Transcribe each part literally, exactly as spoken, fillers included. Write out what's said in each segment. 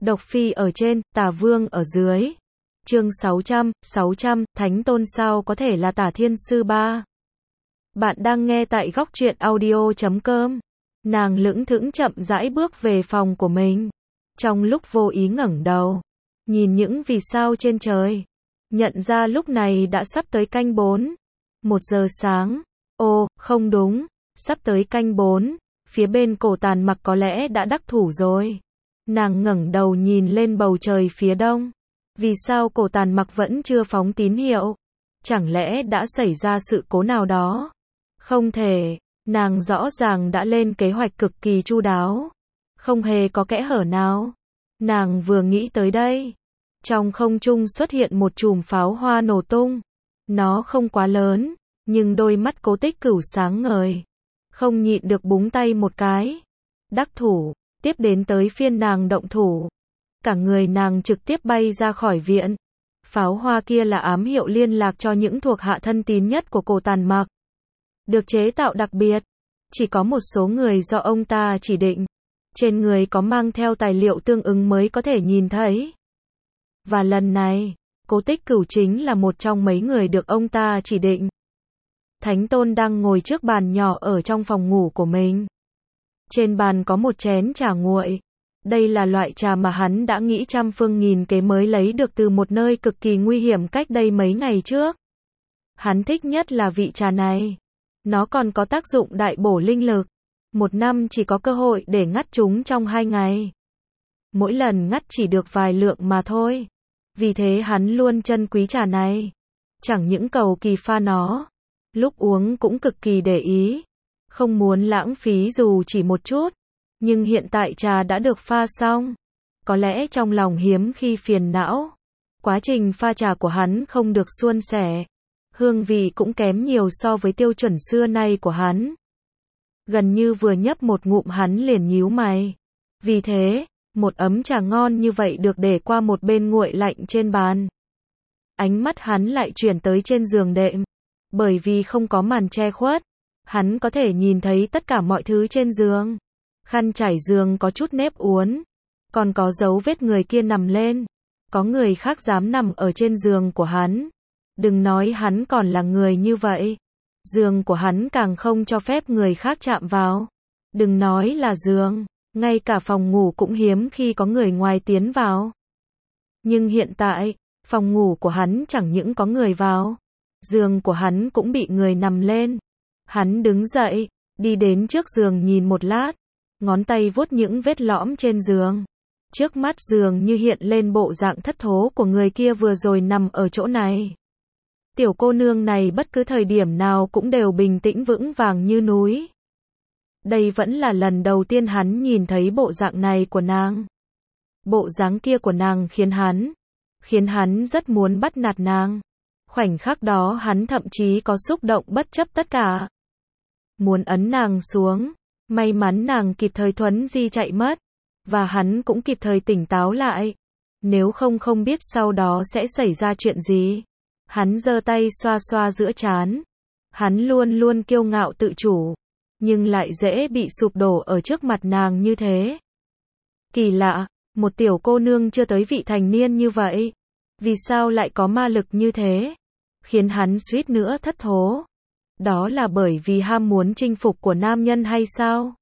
Độc Phi ở trên, Tả Vương ở dưới. Chương sáu trăm, sáu trăm, Thánh Tôn sao có thể là Tả Thiên Sư ba. Bạn đang nghe tại góc truyện audio chấm com. Nàng lững thững chậm rãi bước về phòng của mình. Trong lúc vô ý ngẩng đầu, nhìn những vì sao trên trời. Nhận ra lúc này đã sắp tới canh bốn. Một giờ sáng. Ô, không đúng. Sắp tới canh bốn. Phía bên Cổ Tàn Mặc có lẽ đã đắc thủ rồi. Nàng ngẩng đầu nhìn lên bầu trời phía đông. Vì sao Cổ Tàn Mặc vẫn chưa phóng tín hiệu? Chẳng lẽ đã xảy ra sự cố nào đó? Không thể, nàng rõ ràng đã lên kế hoạch cực kỳ chu đáo. Không hề có kẽ hở nào. Nàng vừa nghĩ tới đây. Trong không trung xuất hiện một chùm pháo hoa nổ tung. Nó không quá lớn, nhưng đôi mắt Cố Tích Cửu sáng ngời. Không nhịn được búng tay một cái. Đắc thủ, tiếp đến tới phiên nàng động thủ. Cả người nàng trực tiếp bay ra khỏi viện. Pháo hoa kia là ám hiệu liên lạc cho những thuộc hạ thân tín nhất của Cổ Tàn Mặc. Được chế tạo đặc biệt. Chỉ có một số người do ông ta chỉ định. Trên người có mang theo tài liệu tương ứng mới có thể nhìn thấy. Và lần này, Cố Tích Cửu chính là một trong mấy người được ông ta chỉ định. Thánh Tôn đang ngồi trước bàn nhỏ ở trong phòng ngủ của mình. Trên bàn có một chén trà nguội. Đây là loại trà mà hắn đã nghĩ trăm phương nghìn kế mới lấy được từ một nơi cực kỳ nguy hiểm cách đây mấy ngày trước. Hắn thích nhất là vị trà này. Nó còn có tác dụng đại bổ linh lực. Một năm chỉ có cơ hội để ngắt chúng trong hai ngày. Mỗi lần ngắt chỉ được vài lượng mà thôi. Vì thế hắn luôn trân quý trà này. Chẳng những cầu kỳ pha nó. Lúc uống cũng cực kỳ để ý. Không muốn lãng phí dù chỉ một chút. Nhưng hiện tại trà đã được pha xong. Có lẽ trong lòng hiếm khi phiền não. Quá trình pha trà của hắn không được suôn sẻ. Hương vị cũng kém nhiều so với tiêu chuẩn xưa nay của hắn. Gần như vừa nhấp một ngụm hắn liền nhíu mày. Vì thế, một ấm trà ngon như vậy được để qua một bên nguội lạnh trên bàn. Ánh mắt hắn lại chuyển tới trên giường đệm. Bởi vì không có màn che khuất, hắn có thể nhìn thấy tất cả mọi thứ trên giường. Khăn trải giường có chút nếp uốn. Còn có dấu vết người kia nằm lên. Có người khác dám nằm ở trên giường của hắn. Đừng nói hắn còn là người như vậy. Giường của hắn càng không cho phép người khác chạm vào. Đừng nói là giường, ngay cả phòng ngủ cũng hiếm khi có người ngoài tiến vào. Nhưng hiện tại, phòng ngủ của hắn chẳng những có người vào. Giường của hắn cũng bị người nằm lên. Hắn đứng dậy, đi đến trước giường nhìn một lát. Ngón tay vuốt những vết lõm trên giường. Trước mắt giường như hiện lên bộ dạng thất thố của người kia vừa rồi nằm ở chỗ này. Tiểu cô nương này bất cứ thời điểm nào cũng đều bình tĩnh vững vàng như núi. Đây vẫn là lần đầu tiên hắn nhìn thấy bộ dạng này của nàng. Bộ dáng kia của nàng khiến hắn, khiến hắn rất muốn bắt nạt nàng. Khoảnh khắc đó hắn thậm chí có xúc động bất chấp tất cả. Muốn ấn nàng xuống. May mắn nàng kịp thời thuấn di chạy mất. Và hắn cũng kịp thời tỉnh táo lại. Nếu không không biết sau đó sẽ xảy ra chuyện gì. Hắn giơ tay xoa xoa giữa trán. Hắn luôn luôn kiêu ngạo tự chủ. Nhưng lại dễ bị sụp đổ ở trước mặt nàng như thế. Kỳ lạ, một tiểu cô nương chưa tới vị thành niên như vậy. Vì sao lại có ma lực như thế? Khiến hắn suýt nữa thất thố. Đó là bởi vì ham muốn chinh phục của nam nhân hay sao?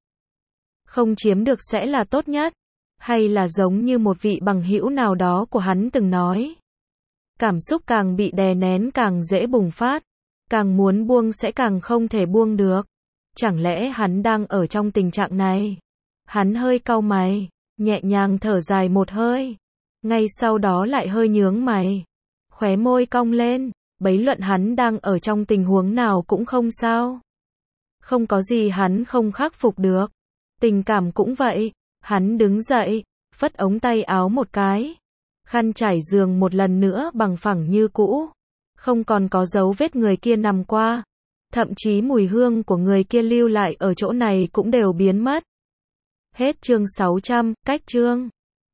Không chiếm được sẽ là tốt nhất. Hay là giống như một vị bằng hữu nào đó của hắn từng nói. Cảm xúc càng bị đè nén càng dễ bùng phát. Càng muốn buông sẽ càng không thể buông được. Chẳng lẽ hắn đang ở trong tình trạng này? Hắn hơi cau mày, nhẹ nhàng thở dài một hơi. Ngay sau đó lại hơi nhướng mày. Khóe môi cong lên. Bấy luận hắn đang ở trong tình huống nào cũng không sao. Không có gì hắn không khắc phục được. Tình cảm cũng vậy. Hắn đứng dậy, phất ống tay áo một cái. Khăn trải giường một lần nữa bằng phẳng như cũ. Không còn có dấu vết người kia nằm qua. Thậm chí mùi hương của người kia lưu lại ở chỗ này cũng đều biến mất. Hết chương sáu trăm, cách chương.